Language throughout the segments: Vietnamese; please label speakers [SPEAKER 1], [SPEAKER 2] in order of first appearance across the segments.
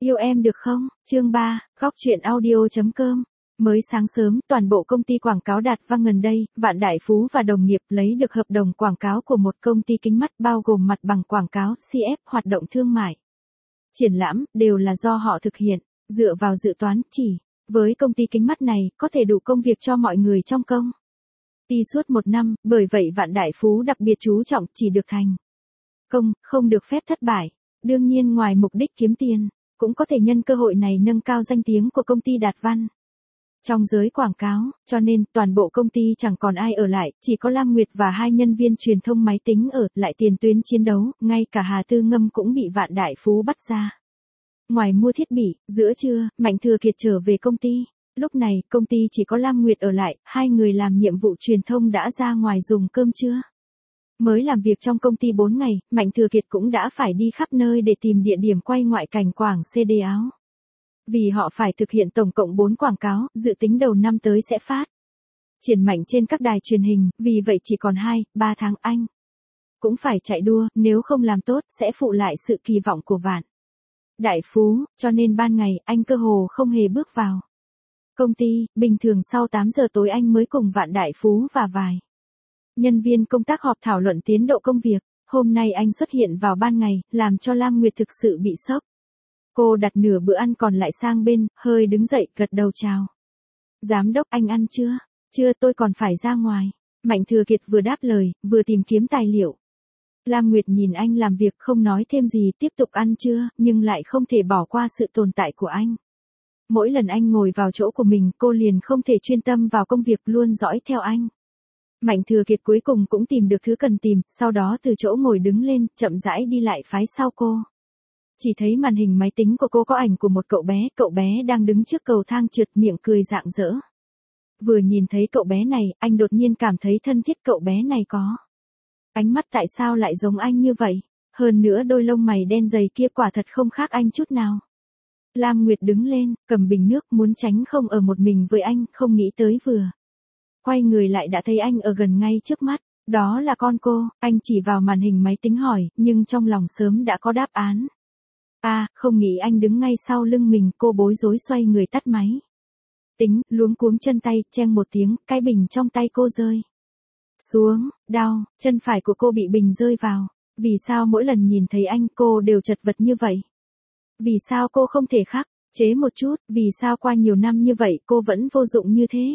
[SPEAKER 1] Yêu em được không? Chương 3, góc truyện audio.com. Mới sáng sớm, toàn bộ công ty quảng cáo đạt vang gần đây, Vạn Đại Phú và đồng nghiệp lấy được hợp đồng quảng cáo của một công ty kính mắt bao gồm mặt bằng quảng cáo, CF, hoạt động thương mại, triển lãm, đều là do họ thực hiện, dựa vào dự toán chỉ. Với công ty kính mắt này, có thể đủ công việc cho mọi người trong công ty suốt một năm, bởi vậy Vạn Đại Phú đặc biệt chú trọng chỉ được thành công, không được phép thất bại. Đương nhiên ngoài mục đích kiếm tiền, cũng có thể nhân cơ hội này nâng cao danh tiếng của công ty Đạt Văn trong giới quảng cáo, cho nên toàn bộ công ty chẳng còn ai ở lại, chỉ có Lam Nguyệt và 2 nhân viên truyền thông máy tính ở lại tiền tuyến chiến đấu, ngay cả Hà Tư Ngâm cũng bị Vạn Đại Phú bắt ra. Ngoài mua thiết bị, giữa trưa, Mạnh Thừa Kiệt trở về công ty. Lúc này, công ty chỉ có Lam Nguyệt ở lại, 2 người làm nhiệm vụ truyền thông đã ra ngoài dùng cơm trưa. Mới làm việc trong công ty 4 ngày, Mạnh Thừa Kiệt cũng đã phải đi khắp nơi để tìm địa điểm quay ngoại cảnh quảng CD áo. Vì họ phải thực hiện tổng cộng 4 quảng cáo, dự tính đầu năm tới sẽ phát triển mạnh trên các đài truyền hình, vì vậy chỉ còn 2-3 tháng anh cũng phải chạy đua, nếu không làm tốt, sẽ phụ lại sự kỳ vọng của Vạn Đại Phú, cho nên ban ngày, anh cơ hồ không hề bước vào công ty, bình thường sau 8 giờ tối anh mới cùng Vạn Đại Phú và vài nhân viên công tác họp thảo luận tiến độ công việc. Hôm nay anh xuất hiện vào ban ngày, làm cho Lam Nguyệt thực sự bị sốc. Cô đặt nửa bữa ăn còn lại sang bên, hơi đứng dậy, gật đầu chào. Giám đốc, anh ăn chưa? Chưa, tôi còn phải ra ngoài. Mạnh Thừa Kiệt vừa đáp lời, vừa tìm kiếm tài liệu. Lam Nguyệt nhìn anh làm việc không nói thêm gì, tiếp tục ăn trưa, nhưng lại không thể bỏ qua sự tồn tại của anh. Mỗi lần anh ngồi vào chỗ của mình, cô liền không thể chuyên tâm vào công việc, luôn dõi theo anh. Mạnh Thừa Kiệt cuối cùng cũng tìm được thứ cần tìm, sau đó từ chỗ ngồi đứng lên, chậm rãi đi lại phái sau cô. Chỉ thấy màn hình máy tính của cô có ảnh của một cậu bé đang đứng trước cầu thang trượt, miệng cười rạng rỡ. Vừa nhìn thấy cậu bé này, anh đột nhiên cảm thấy thân thiết, cậu bé này có ánh mắt tại sao lại giống anh như vậy, hơn nữa đôi lông mày đen dày kia quả thật không khác anh chút nào. Lam Nguyệt đứng lên, cầm bình nước muốn tránh không ở một mình với anh, không nghĩ tới vừa quay người lại đã thấy anh ở gần ngay trước mắt. Đó là con cô, anh chỉ vào màn hình máy tính hỏi, nhưng trong lòng sớm đã có đáp án. Không nghĩ anh đứng ngay sau lưng mình, cô bối rối xoay người tắt máy tính, luống cuống chân tay, cheng một tiếng, cái bình trong tay cô rơi xuống, đau, chân phải của cô bị bình rơi vào. Vì sao mỗi lần nhìn thấy anh cô đều chật vật như vậy? Vì sao cô không thể khắc chế một chút? Vì sao qua nhiều năm như vậy cô vẫn vô dụng như thế?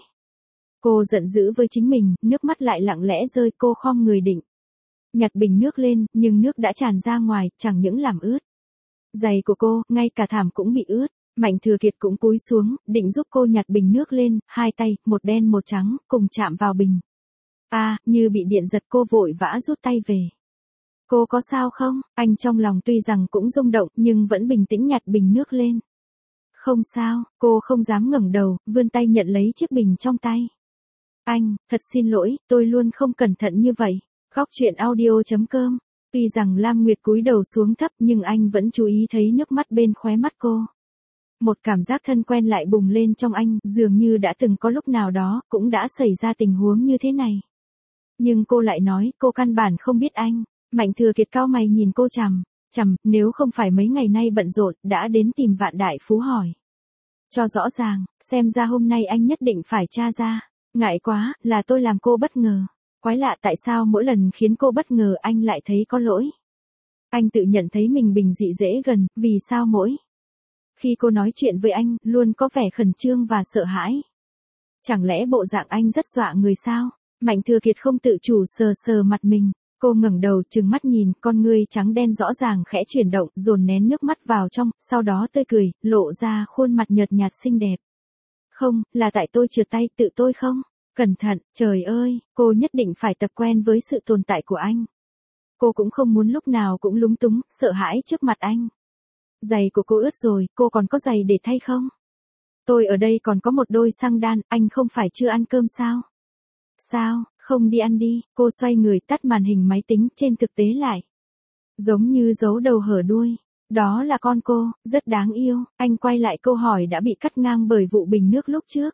[SPEAKER 1] Cô giận dữ với chính mình, nước mắt lại lặng lẽ rơi, cô khom người định nhặt bình nước lên, nhưng nước đã tràn ra ngoài, chẳng những làm ướt giày của cô, ngay cả thảm cũng bị ướt. Mạnh Thừa Kiệt cũng cúi xuống, định giúp cô nhặt bình nước lên, 2 tay, một đen một trắng, cùng chạm vào bình. Như bị điện giật, cô vội vã rút tay về. Cô có sao không? Anh trong lòng tuy rằng cũng rung động, nhưng vẫn bình tĩnh nhặt bình nước lên. Không sao, cô không dám ngẩng đầu, vươn tay nhận lấy chiếc bình trong tay. Anh, thật xin lỗi, tôi luôn không cẩn thận như vậy. Góc truyện audio.com. Tuy rằng Lam Nguyệt cúi đầu xuống thấp nhưng anh vẫn chú ý thấy nước mắt bên khóe mắt cô. Một cảm giác thân quen lại bùng lên trong anh, dường như đã từng có lúc nào đó cũng đã xảy ra tình huống như thế này. Nhưng cô lại nói cô căn bản không biết anh. Mạnh Thừa Kiệt cau mày nhìn cô chằm chằm, nếu không phải mấy ngày nay bận rộn, đã đến tìm Vạn Đại Phú hỏi cho rõ ràng, xem ra hôm nay anh nhất định phải tra ra. Ngại quá, là tôi làm cô bất ngờ. Quái lạ, tại sao mỗi lần khiến cô bất ngờ anh lại thấy có lỗi? Anh tự nhận thấy mình bình dị dễ gần, vì sao mỗi khi cô nói chuyện với anh, luôn có vẻ khẩn trương và sợ hãi? Chẳng lẽ bộ dạng anh rất dọa người sao? Mạnh Thừa Kiệt không tự chủ sờ sờ mặt mình. Cô ngẩng đầu trừng mắt nhìn, con ngươi trắng đen rõ ràng khẽ chuyển động, dồn nén nước mắt vào trong, sau đó tươi cười, lộ ra khuôn mặt nhợt nhạt xinh đẹp. Không, là tại tôi trượt tay, tự tôi không? Cẩn thận, trời ơi, cô nhất định phải tập quen với sự tồn tại của anh. Cô cũng không muốn lúc nào cũng lúng túng, sợ hãi trước mặt anh. Giày của cô ướt rồi, cô còn có giày để thay không? Tôi ở đây còn có một đôi xăng đan, anh không phải chưa ăn cơm sao? Sao, không đi ăn đi, cô xoay người tắt màn hình máy tính, trên thực tế lại giống như giấu đầu hở đuôi. Đó là con cô, rất đáng yêu. Anh quay lại câu hỏi đã bị cắt ngang bởi vụ bình nước lúc trước.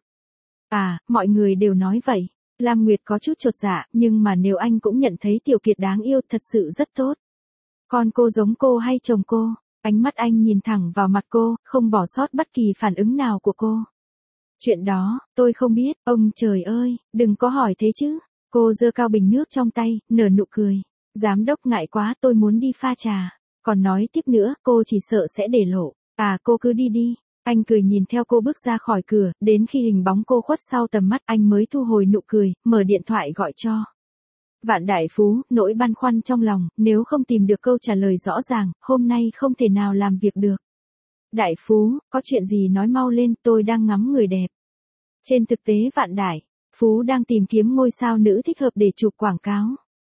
[SPEAKER 1] Mọi người đều nói vậy. Lam Nguyệt có chút chột dạ, nhưng mà nếu anh cũng nhận thấy Tiểu Kiệt đáng yêu, thật sự rất tốt. Con cô giống cô hay chồng cô? Ánh mắt anh nhìn thẳng vào mặt cô, không bỏ sót bất kỳ phản ứng nào của cô. Chuyện đó, tôi không biết, ông trời ơi, đừng có hỏi thế chứ. Cô giơ cao bình nước trong tay, nở nụ cười. Giám đốc ngại quá, tôi muốn đi pha trà. Còn nói tiếp nữa, cô chỉ sợ sẽ để lộ. À, cô cứ đi đi. Anh cười nhìn theo cô bước ra khỏi cửa, đến khi hình bóng cô khuất sau tầm mắt anh mới thu hồi nụ cười, mở điện thoại gọi cho Vạn Đại Phú. Nỗi băn khoăn trong lòng, nếu không tìm được câu trả lời rõ ràng, hôm nay không thể nào làm việc được. Đại Phú, có chuyện gì nói mau lên, tôi đang ngắm người đẹp. Trên thực tế Vạn Đại Phú đang tìm kiếm ngôi sao nữ thích hợp để chụp quảng cáo.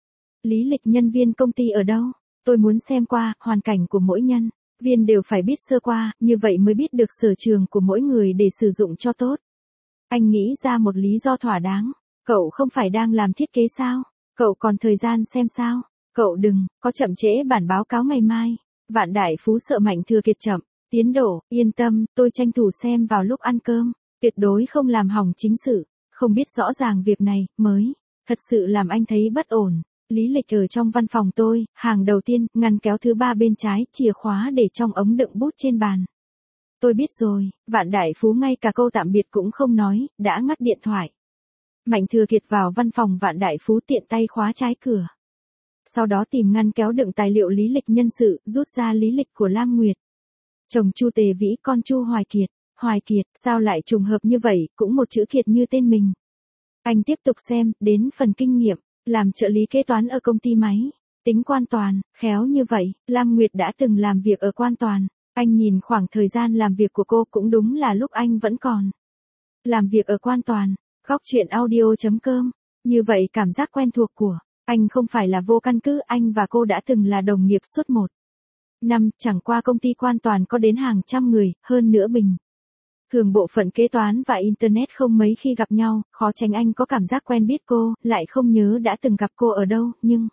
[SPEAKER 1] Lý lịch nhân viên công ty ở đâu? Tôi muốn xem qua, hoàn cảnh của mỗi nhân viên đều phải biết sơ qua, như vậy mới biết được sở trường của mỗi người để sử dụng cho tốt. Anh nghĩ ra một lý do thỏa đáng. Cậu không phải đang làm thiết kế sao? Cậu còn thời gian xem sao? Cậu đừng có chậm trễ bản báo cáo ngày mai. Vạn Đại Phú sợ Mạnh Thừa Kiệt chậm tiến độ. Yên tâm, tôi tranh thủ xem vào lúc ăn cơm. Tuyệt đối không làm hỏng chính sự. Không biết rõ ràng việc này, mới thật sự làm anh thấy bất ổn. Lý lịch ở trong văn phòng tôi, hàng đầu tiên, ngăn kéo thứ 3 bên trái, chìa khóa để trong ống đựng bút trên bàn. Tôi biết rồi. Vạn Đại Phú ngay cả câu tạm biệt cũng không nói, đã ngắt điện thoại. Mạnh Thừa Kiệt vào văn phòng Vạn Đại Phú tiện tay khóa trái cửa. Sau đó tìm ngăn kéo đựng tài liệu lý lịch nhân sự, rút ra lý lịch của Lam Nguyệt. Chồng Chu Tề Vĩ, con Chu Hoài Kiệt. Hoài Kiệt, sao lại trùng hợp như vậy, cũng một chữ Kiệt như tên mình. Anh tiếp tục xem, đến phần kinh nghiệm, làm trợ lý kế toán ở công ty máy tính Quan Toàn, khéo như vậy, Lam Nguyệt đã từng làm việc ở Quan Toàn. Anh nhìn khoảng thời gian làm việc của cô cũng đúng là lúc anh vẫn còn làm việc ở Quan Toàn. Góc chuyện audio.com. Như vậy cảm giác quen thuộc của anh không phải là vô căn cứ, anh và cô đã từng là đồng nghiệp suốt 1 năm, chẳng qua công ty Quan Toàn có đến hàng trăm người, hơn nữa bình thường bộ phận kế toán và Internet không mấy khi gặp nhau, khó tránh anh có cảm giác quen biết cô, lại không nhớ đã từng gặp cô ở đâu, nhưng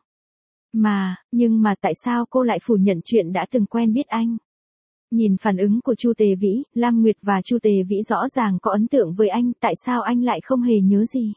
[SPEAKER 1] mà tại sao cô lại phủ nhận chuyện đã từng quen biết anh? Nhìn phản ứng của Chu Tề Vĩ, Lam Nguyệt và Chu Tề Vĩ rõ ràng có ấn tượng với anh, tại sao anh lại không hề nhớ gì?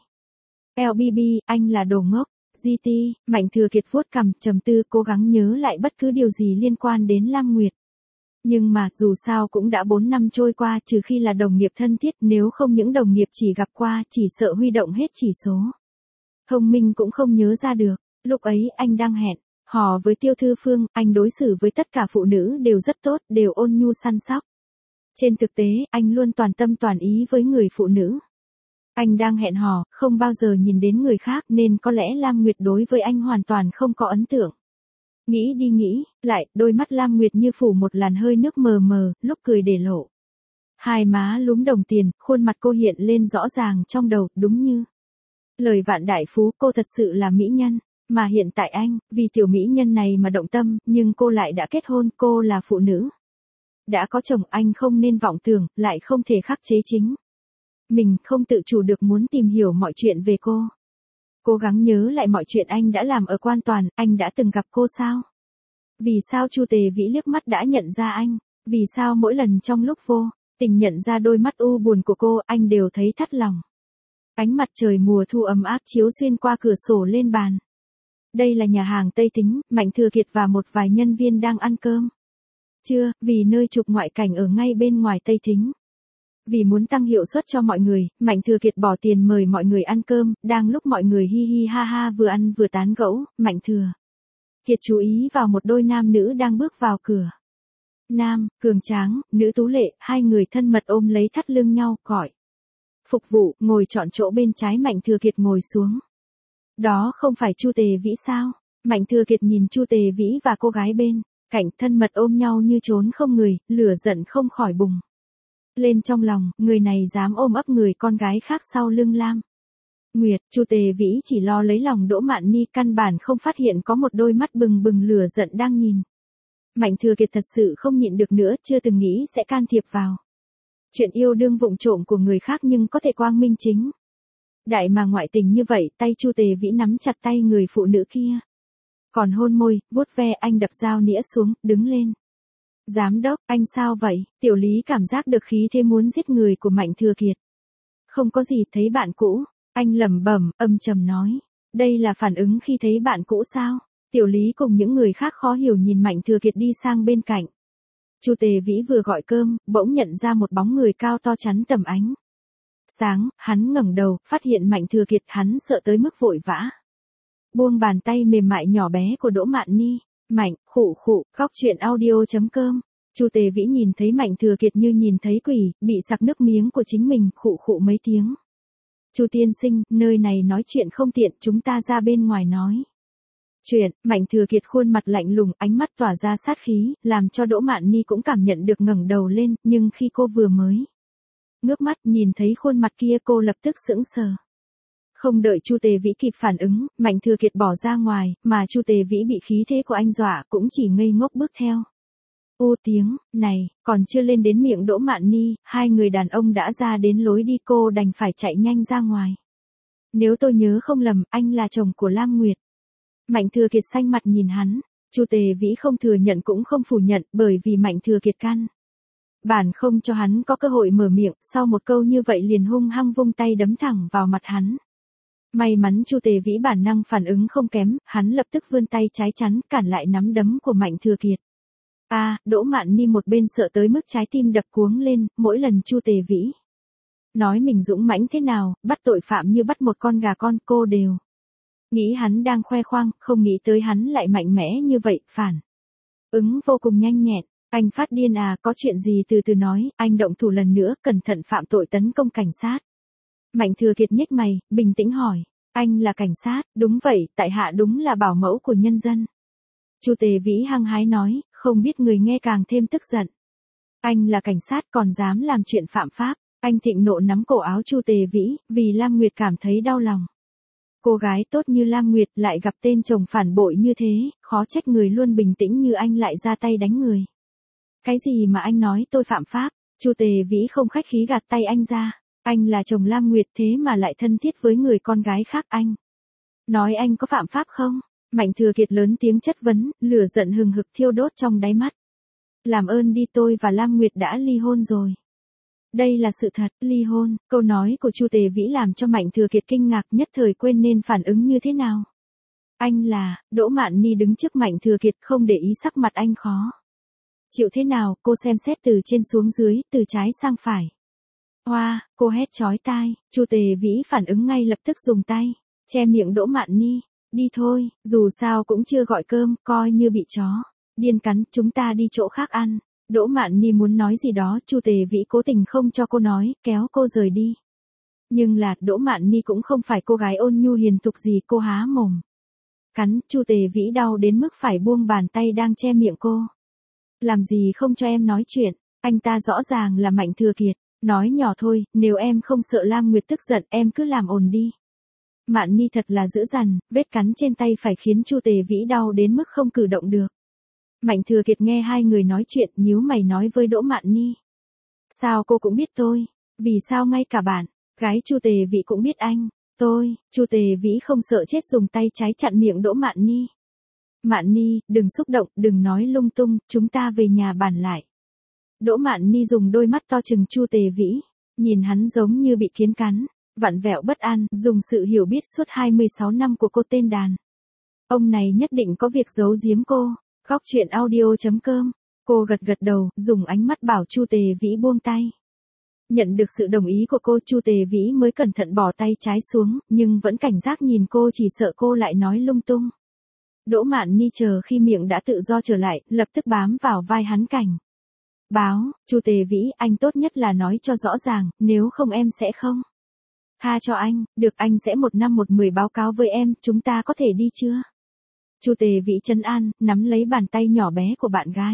[SPEAKER 1] LBB, anh là đồ ngốc. GT, Mạnh Thừa Kiệt vuốt cằm, trầm tư, cố gắng nhớ lại bất cứ điều gì liên quan đến Lam Nguyệt. Nhưng mà, dù sao cũng đã 4 năm trôi qua, trừ khi là đồng nghiệp thân thiết, nếu không những đồng nghiệp chỉ gặp qua, chỉ sợ huy động hết chỉ số thông minh cũng không nhớ ra được. Lúc ấy, anh đang hẹn hò với Tiêu Thư Phương, anh đối xử với tất cả phụ nữ đều rất tốt, đều ôn nhu săn sóc. Trên thực tế, anh luôn toàn tâm toàn ý với người phụ nữ. Anh đang hẹn hò, không bao giờ nhìn đến người khác nên có lẽ Lam Nguyệt đối với anh hoàn toàn không có ấn tượng. Nghĩ đi nghĩ lại, đôi mắt Lam Nguyệt như phủ một làn hơi nước mờ mờ, lúc cười để lộ hai má lúm đồng tiền, khuôn mặt cô hiện lên rõ ràng trong đầu, đúng như lời Vạn Đại Phú, cô thật sự là mỹ nhân. Mà hiện tại anh, vì tiểu mỹ nhân này mà động tâm, nhưng cô lại đã kết hôn, cô là phụ nữ. Đã có chồng, anh không nên vọng tưởng, lại không thể khắc chế chính mình, không tự chủ được muốn tìm hiểu mọi chuyện về cô. Cố gắng nhớ lại mọi chuyện anh đã làm ở Quan Toàn, anh đã từng gặp cô sao? Vì sao Chu Tề Vĩ liếc mắt đã nhận ra anh? Vì sao mỗi lần trong lúc vô tình nhận ra đôi mắt u buồn của cô, anh đều thấy thắt lòng? Ánh mặt trời mùa thu ấm áp chiếu xuyên qua cửa sổ lên bàn. Đây là nhà hàng Tây Tính, Mạnh Thừa Kiệt và một vài nhân viên đang ăn cơm trưa, vì nơi chụp ngoại cảnh ở ngay bên ngoài Tây Tính. Vì muốn tăng hiệu suất cho mọi người, Mạnh Thừa Kiệt bỏ tiền mời mọi người ăn cơm, đang lúc mọi người hi hi ha ha vừa ăn vừa tán gẫu, Mạnh Thừa Kiệt chú ý vào một đôi nam nữ đang bước vào cửa. Nam, cường tráng, nữ tú lệ, hai người thân mật ôm lấy thắt lưng nhau, gọi phục vụ, ngồi chọn chỗ bên trái. Mạnh Thừa Kiệt ngồi xuống. Đó không phải Chu Tề Vĩ sao? Mạnh Thừa Kiệt nhìn Chu Tề Vĩ và cô gái bên cạnh thân mật ôm nhau như trốn không người, lửa giận không khỏi bùng lên trong lòng, người này dám ôm ấp người con gái khác sau lưng Lam Nguyệt. Chu Tề Vĩ chỉ lo lấy lòng Đỗ Mạn Ni, căn bản không phát hiện có một đôi mắt bừng bừng lửa giận đang nhìn. Mạnh Thừa Kiệt thật sự không nhịn được nữa, chưa từng nghĩ sẽ can thiệp vào chuyện yêu đương vụng trộm của người khác, nhưng có thể quang minh chính đại mà ngoại tình như vậy. Tay Chu Tề Vĩ nắm chặt tay người phụ nữ kia, còn hôn môi, vuốt ve. Anh đập dao nĩa xuống, đứng lên. Giám đốc, anh sao vậy? Tiểu Lý cảm giác được khí thế muốn giết người của Mạnh Thừa Kiệt. Không có gì, thấy bạn cũ. Anh lẩm bẩm, âm trầm nói. Đây là phản ứng khi thấy bạn cũ sao? Tiểu Lý cùng những người khác khó hiểu nhìn Mạnh Thừa Kiệt đi sang bên cạnh. Chu Tề Vĩ vừa gọi cơm, bỗng nhận ra một bóng người cao to chắn tầm ánh sáng, hắn ngẩng đầu, phát hiện Mạnh Thừa Kiệt, hắn sợ tới mức vội vã buông bàn tay mềm mại nhỏ bé của Đỗ Mạn Ni. Mạnh, khụ khụ, khóc chuyện audio.com. Chu Tề Vĩ nhìn thấy Mạnh Thừa Kiệt như nhìn thấy quỷ, bị sặc nước miếng của chính mình, khụ khụ mấy tiếng. Chu tiên sinh, nơi này nói chuyện không tiện, chúng ta ra bên ngoài nói chuyện. Mạnh Thừa Kiệt khuôn mặt lạnh lùng, ánh mắt tỏa ra sát khí, làm cho Đỗ Mạn Ni cũng cảm nhận được, ngẩng đầu lên, nhưng khi cô vừa mới ngước mắt nhìn thấy khuôn mặt kia, cô lập tức sững sờ. Không đợi Chu Tề Vĩ kịp phản ứng, Mạnh Thừa Kiệt bỏ ra ngoài, mà Chu Tề Vĩ bị khí thế của anh dọa, cũng chỉ ngây ngốc bước theo. Tiếng này còn chưa lên đến miệng Đỗ Mạn Ni, hai người đàn ông đã ra đến lối đi, cô đành phải chạy nhanh ra ngoài. Nếu tôi nhớ không lầm, anh là chồng của Lam Nguyệt. Mạnh Thừa Kiệt xanh mặt nhìn hắn. Chu Tề Vĩ không thừa nhận cũng không phủ nhận, bởi vì Mạnh Thừa Kiệt căn bản không cho hắn có cơ hội mở miệng, sau một câu như vậy liền hung hăng vung tay đấm thẳng vào mặt hắn. May mắn Chu Tề Vĩ bản năng phản ứng không kém, hắn lập tức vươn tay trái chắn, cản lại nắm đấm của Mạnh Thừa Kiệt. Đỗ Mạn Ni một bên sợ tới mức trái tim đập cuống lên, mỗi lần Chu Tề Vĩ nói mình dũng mãnh thế nào, bắt tội phạm như bắt một con gà con, cô đều nghĩ hắn đang khoe khoang, không nghĩ tới hắn lại mạnh mẽ như vậy, phản ứng vô cùng nhanh nhẹn. Anh phát điên có chuyện gì từ từ nói, anh động thủ lần nữa, cẩn thận phạm tội tấn công cảnh sát. Mạnh Thừa Kiệt nhếch mày, bình tĩnh hỏi, anh là cảnh sát? Đúng vậy, tại hạ đúng là bảo mẫu của nhân dân. Chu Tề Vĩ hăng hái nói, không biết người nghe càng thêm tức giận. Anh là cảnh sát còn dám làm chuyện phạm pháp. Anh thịnh nộ nắm cổ áo Chu Tề Vĩ, vì Lam Nguyệt cảm thấy đau lòng. Cô gái tốt như Lam Nguyệt lại gặp tên chồng phản bội như thế, khó trách người luôn bình tĩnh như anh lại ra tay đánh người. Cái gì mà anh nói tôi phạm pháp? Chu Tề Vĩ không khách khí gạt tay anh ra. Anh là chồng Lam Nguyệt thế mà lại thân thiết với người con gái khác, anh nói anh có phạm pháp không? Mạnh Thừa Kiệt lớn tiếng chất vấn, lửa giận hừng hực thiêu đốt trong đáy mắt. Làm ơn đi, tôi và Lam Nguyệt đã ly hôn rồi. Đây là sự thật, ly hôn. Câu nói của Chu Tề Vĩ làm cho Mạnh Thừa Kiệt kinh ngạc, nhất thời quên nên phản ứng như thế nào. Anh là, Đỗ Mạn Ni đứng trước Mạnh Thừa Kiệt không để ý sắc mặt anh khó chịu thế nào, cô xem xét từ trên xuống dưới, từ trái sang phải. Cô hét chói tai, Chu Tề Vĩ phản ứng ngay lập tức dùng tay che miệng Đỗ Mạn Ni. Đi thôi, dù sao cũng chưa gọi cơm, coi như bị chó điên cắn, chúng ta đi chỗ khác ăn. Đỗ Mạn Ni muốn nói gì đó, Chu Tề Vĩ cố tình không cho cô nói, kéo cô rời đi. Nhưng là, Đỗ Mạn Ni cũng không phải cô gái ôn nhu hiền thục gì, cô há mồm cắn, Chu Tề Vĩ đau đến mức phải buông bàn tay đang che miệng cô. Làm gì không cho em nói chuyện, anh ta rõ ràng là Mạnh Thừa Kiệt. Nói nhỏ thôi, nếu em không sợ Lam Nguyệt tức giận, em cứ làm ồn đi. Mạn Ni thật là dữ dằn, vết cắn trên tay phải khiến Chu Tề Vĩ đau đến mức không cử động được. Mạnh Thừa Kiệt nghe hai người nói chuyện, nhíu mày nói với Đỗ Mạn Ni. Sao cô cũng biết tôi? Vì sao ngay cả bạn gái Chu Tề Vĩ cũng biết anh? Chu Tề Vĩ không sợ chết dùng tay trái chặn miệng Đỗ Mạn Ni. Mạn Ni, đừng xúc động, đừng nói lung tung, chúng ta về nhà bàn lại. Đỗ Mạn Ni dùng đôi mắt to trừng Chu Tề Vĩ, nhìn hắn giống như bị kiến cắn, vặn vẹo bất an, dùng sự hiểu biết suốt 26 năm của cô tên đàn ông này nhất định có việc giấu giếm cô. Khóc chuyện audio.com. Cô gật gật đầu, dùng ánh mắt bảo Chu Tề Vĩ buông tay. Nhận được sự đồng ý của cô, Chu Tề Vĩ mới cẩn thận bỏ tay trái xuống, nhưng vẫn cảnh giác nhìn cô, chỉ sợ cô lại nói lung tung. Đỗ Mạn Ni chờ khi miệng đã tự do trở lại, lập tức bám vào vai hắn cảnh báo, Chu Tề Vĩ, anh tốt nhất là nói cho rõ ràng, nếu không em sẽ không tha cho anh, được, anh sẽ 1 năm 1 10 báo cáo với em, chúng ta có thể đi chưa? Chu Tề Vĩ trấn an, nắm lấy bàn tay nhỏ bé của bạn gái.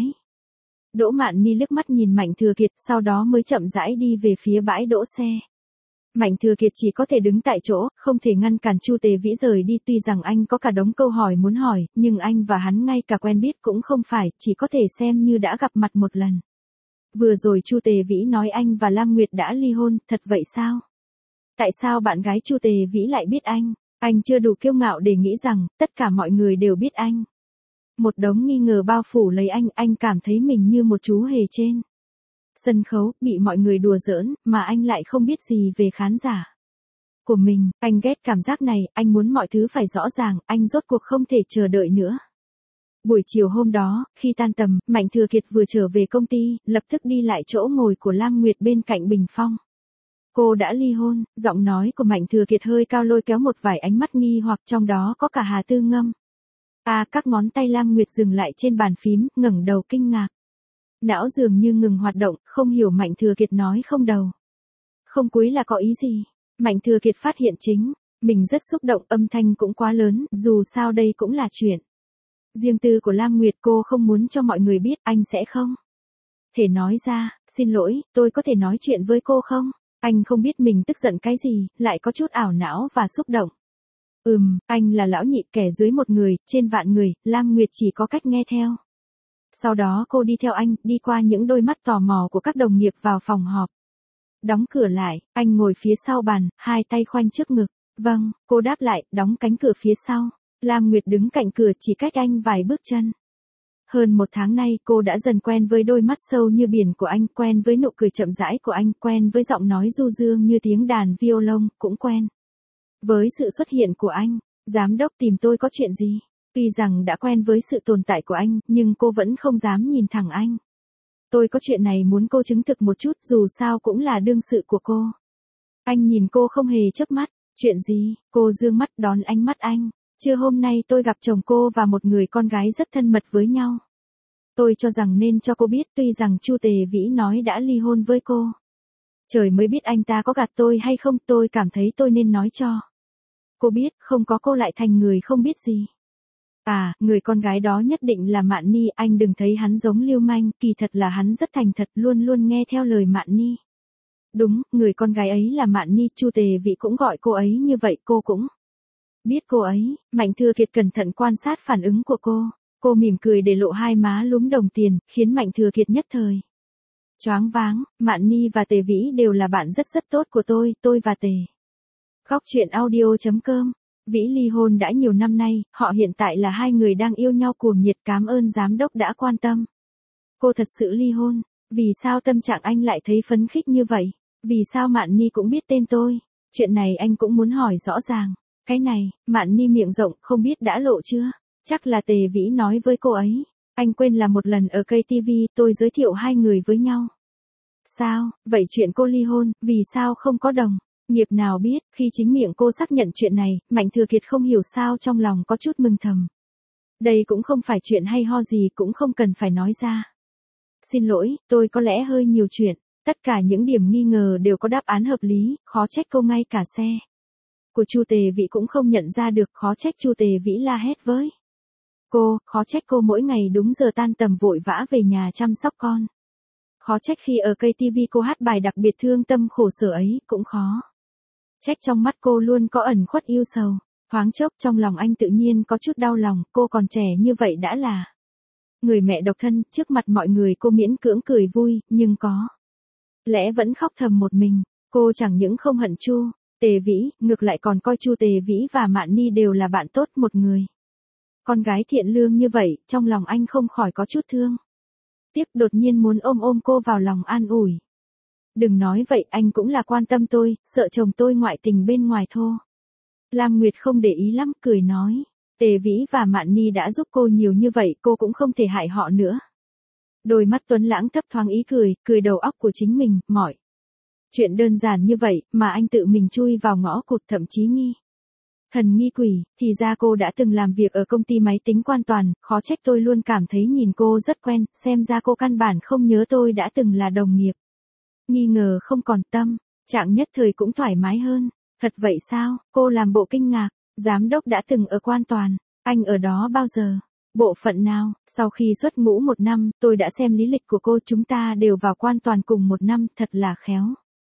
[SPEAKER 1] Đỗ Mạn Ni liếc mắt nhìn Mạnh Thừa Kiệt, sau đó mới chậm rãi đi về phía bãi đỗ xe. Mạnh Thừa Kiệt chỉ có thể đứng tại chỗ, không thể ngăn cản Chu Tề Vĩ rời đi, tuy rằng anh có cả đống câu hỏi muốn hỏi, nhưng anh và hắn ngay cả quen biết cũng không phải, chỉ có thể xem như đã gặp mặt một lần. Vừa rồi Chu Tề Vĩ nói anh và Lam Nguyệt đã ly hôn, thật vậy sao? Tại sao bạn gái Chu Tề Vĩ lại biết anh? Anh chưa đủ kiêu ngạo để nghĩ rằng, tất cả mọi người đều biết anh. Một đống nghi ngờ bao phủ lấy anh cảm thấy mình như một chú hề trên sân khấu, bị mọi người đùa giỡn, mà anh lại không biết gì về khán giả của mình. Anh ghét cảm giác này, anh muốn mọi thứ phải rõ ràng, anh rốt cuộc không thể chờ đợi nữa. Buổi chiều hôm đó, khi tan tầm, Mạnh Thừa Kiệt vừa trở về công ty, lập tức đi lại chỗ ngồi của Lam Nguyệt bên cạnh bình phong. Cô đã ly hôn, giọng nói của Mạnh Thừa Kiệt hơi cao lôi kéo một vài ánh mắt nghi hoặc trong đó có cả Hà Tư Ngâm. Các ngón tay Lam Nguyệt dừng lại trên bàn phím, ngẩng đầu kinh ngạc. Não dường như ngừng hoạt động, không hiểu Mạnh Thừa Kiệt nói không đầu. Không cuối là có ý gì? Mạnh Thừa Kiệt phát hiện chính, mình rất xúc động, âm thanh cũng quá lớn, dù sao đây cũng là chuyện riêng tư của Lam Nguyệt, cô không muốn cho mọi người biết, anh sẽ không thể nói ra. Xin lỗi, tôi có thể nói chuyện với cô không? Anh không biết mình tức giận cái gì, lại có chút ảo não và xúc động. Anh là lão nhị, kẻ dưới một người, trên vạn người, Lam Nguyệt chỉ có cách nghe theo. Sau đó cô đi theo anh, đi qua những đôi mắt tò mò của các đồng nghiệp vào phòng họp. Đóng cửa lại, anh ngồi phía sau bàn, hai tay khoanh trước ngực. Vâng, cô đáp lại, đóng cánh cửa phía sau. Lam Nguyệt đứng cạnh cửa chỉ cách anh vài bước chân. Hơn một tháng nay cô đã dần quen với đôi mắt sâu như biển của anh, quen với nụ cười chậm rãi của anh, quen với giọng nói du dương như tiếng đàn violon, cũng quen với sự xuất hiện của anh. Giám đốc tìm tôi có chuyện gì? Tuy rằng đã quen với sự tồn tại của anh, nhưng cô vẫn không dám nhìn thẳng anh. Tôi có chuyện này muốn cô chứng thực một chút, dù sao cũng là đương sự của cô. Anh nhìn cô không hề chớp mắt. Chuyện gì? Cô dương mắt đón ánh mắt anh. Trưa hôm nay tôi gặp chồng cô và một người con gái rất thân mật với nhau. Tôi cho rằng nên cho cô biết, tuy rằng Chu Tề Vĩ nói đã ly hôn với cô. Trời mới biết anh ta có gạt tôi hay không, tôi cảm thấy tôi nên nói cho cô biết, không có cô lại thành người không biết gì. Người con gái đó nhất định là Mạn Ni, anh đừng thấy hắn giống lưu manh, kỳ thật là hắn rất thành thật, luôn luôn nghe theo lời Mạn Ni. Đúng, người con gái ấy là Mạn Ni, Chu Tề Vĩ cũng gọi cô ấy như vậy, cô cũng biết cô ấy. Mạnh Thừa Kiệt cẩn thận quan sát phản ứng của cô. Cô mỉm cười để lộ hai má lúm đồng tiền, khiến Mạnh Thừa Kiệt nhất thời choáng váng. Mạn Ni và Tề Vĩ đều là bạn rất rất tốt của tôi và Tề. Góc truyện audio.com. Vĩ ly hôn đã nhiều năm nay, họ hiện tại là hai người đang yêu nhau cuồng nhiệt, cảm ơn giám đốc đã quan tâm. Cô thật sự ly hôn, vì sao tâm trạng anh lại thấy phấn khích như vậy? Vì sao Mạn Ni cũng biết tên tôi? Chuyện này anh cũng muốn hỏi rõ ràng. Cái này, Mạn Ni miệng rộng, không biết đã lộ chưa? Chắc là Tề Vĩ nói với cô ấy. Anh quên là một lần ở cây TV, tôi giới thiệu hai người với nhau. Sao, vậy chuyện cô ly hôn, vì sao không có đồng nghiệp nào biết? Khi chính miệng cô xác nhận chuyện này, Mạnh Thừa Kiệt không hiểu sao trong lòng có chút mừng thầm. Đây cũng không phải chuyện hay ho gì, cũng không cần phải nói ra. Xin lỗi, tôi có lẽ hơi nhiều chuyện. Tất cả những điểm nghi ngờ đều có đáp án hợp lý, khó trách cô ngay cả xe của Chu Tề Vĩ cũng không nhận ra được, khó trách Chu Tề Vĩ la hét với cô, khó trách cô mỗi ngày đúng giờ tan tầm vội vã về nhà chăm sóc con. Khó trách khi ở cây TV cô hát bài đặc biệt thương tâm khổ sở ấy, cũng khó trách trong mắt cô luôn có ẩn khuất yêu sầu. Thoáng chốc trong lòng anh tự nhiên có chút đau lòng, cô còn trẻ như vậy đã là người mẹ độc thân, trước mặt mọi người cô miễn cưỡng cười vui, nhưng có lẽ vẫn khóc thầm một mình. Cô chẳng những không hận Chu Tề Vĩ, ngược lại còn coi Chu Tề Vĩ và Mạn Ni đều là bạn tốt, một người con gái thiện lương như vậy, trong lòng anh không khỏi có chút thương tiếc, đột nhiên muốn ôm cô vào lòng an ủi. Đừng nói vậy, anh cũng là quan tâm tôi, sợ chồng tôi ngoại tình bên ngoài thô. Lam Nguyệt không để ý lắm, cười nói. Tề Vĩ và Mạn Ni đã giúp cô nhiều như vậy, cô cũng không thể hại họ nữa. Đôi mắt tuấn lãng thấp thoáng ý cười đầu óc của chính mình, mỏi. Chuyện đơn giản như vậy, mà anh tự mình chui vào ngõ cụt, thậm chí thần nghi quỷ, thì ra cô đã từng làm việc ở công ty máy tính Quan Toàn, khó trách tôi luôn cảm thấy nhìn cô rất quen, xem ra cô căn bản không nhớ tôi đã từng là đồng nghiệp. Nghi ngờ không còn, tâm trạng nhất thời cũng thoải mái hơn. Thật vậy sao? Cô làm bộ kinh ngạc. Giám đốc đã từng ở Quan Toàn, anh ở đó bao giờ? Bộ phận nào? Sau khi xuất ngũ 1 năm, tôi đã xem lý lịch của cô, chúng ta đều vào Quan Toàn cùng 1 năm, thật là khéo.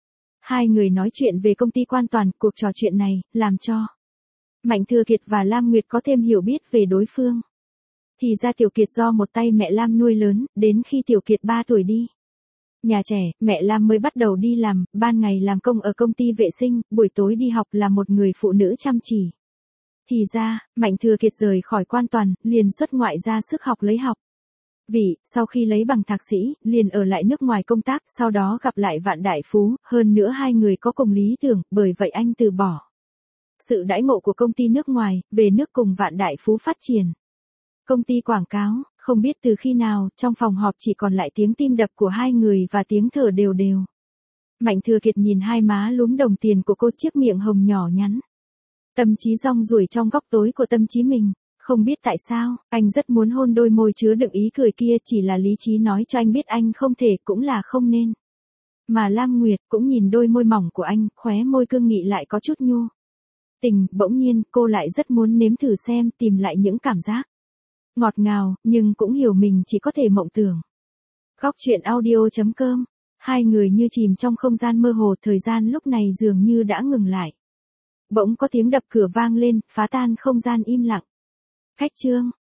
[SPEAKER 1] Hai người nói chuyện về công ty Quan Toàn, cuộc trò chuyện này làm cho Mạnh Thừa Kiệt và Lam Nguyệt có thêm hiểu biết về đối phương. Thì ra Tiểu Kiệt do một tay mẹ Lam nuôi lớn, đến khi Tiểu Kiệt 3 tuổi đi nhà trẻ, mẹ Lam mới bắt đầu đi làm, ban ngày làm công ở công ty vệ sinh, buổi tối đi học là một người phụ nữ chăm chỉ. Thì ra, Mạnh Thừa Kiệt rời khỏi Quan Toàn, liền xuất ngoại ra sức học lấy học vị, sau khi lấy bằng thạc sĩ, liền ở lại nước ngoài công tác, sau đó gặp lại Vạn Đại Phú, hơn nữa hai người có cùng lý tưởng, bởi vậy anh từ bỏ sự đãi ngộ của công ty nước ngoài, về nước cùng Vạn Đại Phú phát triển. Công ty quảng cáo, không biết từ khi nào, trong phòng họp chỉ còn lại tiếng tim đập của hai người và tiếng thở đều đều. Mạnh Thừa Kiệt nhìn hai má lúm đồng tiền của cô, chiếc miệng hồng nhỏ nhắn. Tâm trí rong ruổi trong góc tối của tâm trí mình. Không biết tại sao, anh rất muốn hôn đôi môi chứa đựng ý cười kia, chỉ là lý trí nói cho anh biết anh không thể, cũng là không nên. Mà Lam Nguyệt cũng nhìn đôi môi mỏng của anh, khóe môi cương nghị lại có chút nhu tình, bỗng nhiên cô lại rất muốn nếm thử xem, tìm lại những cảm giác ngọt ngào, nhưng cũng hiểu mình chỉ có thể mộng tưởng. Góc truyện audio.com. Hai người như chìm trong không gian mơ hồ, thời gian lúc này dường như đã ngừng lại. Bỗng có tiếng đập cửa vang lên, phá tan không gian im lặng. Khách Trương.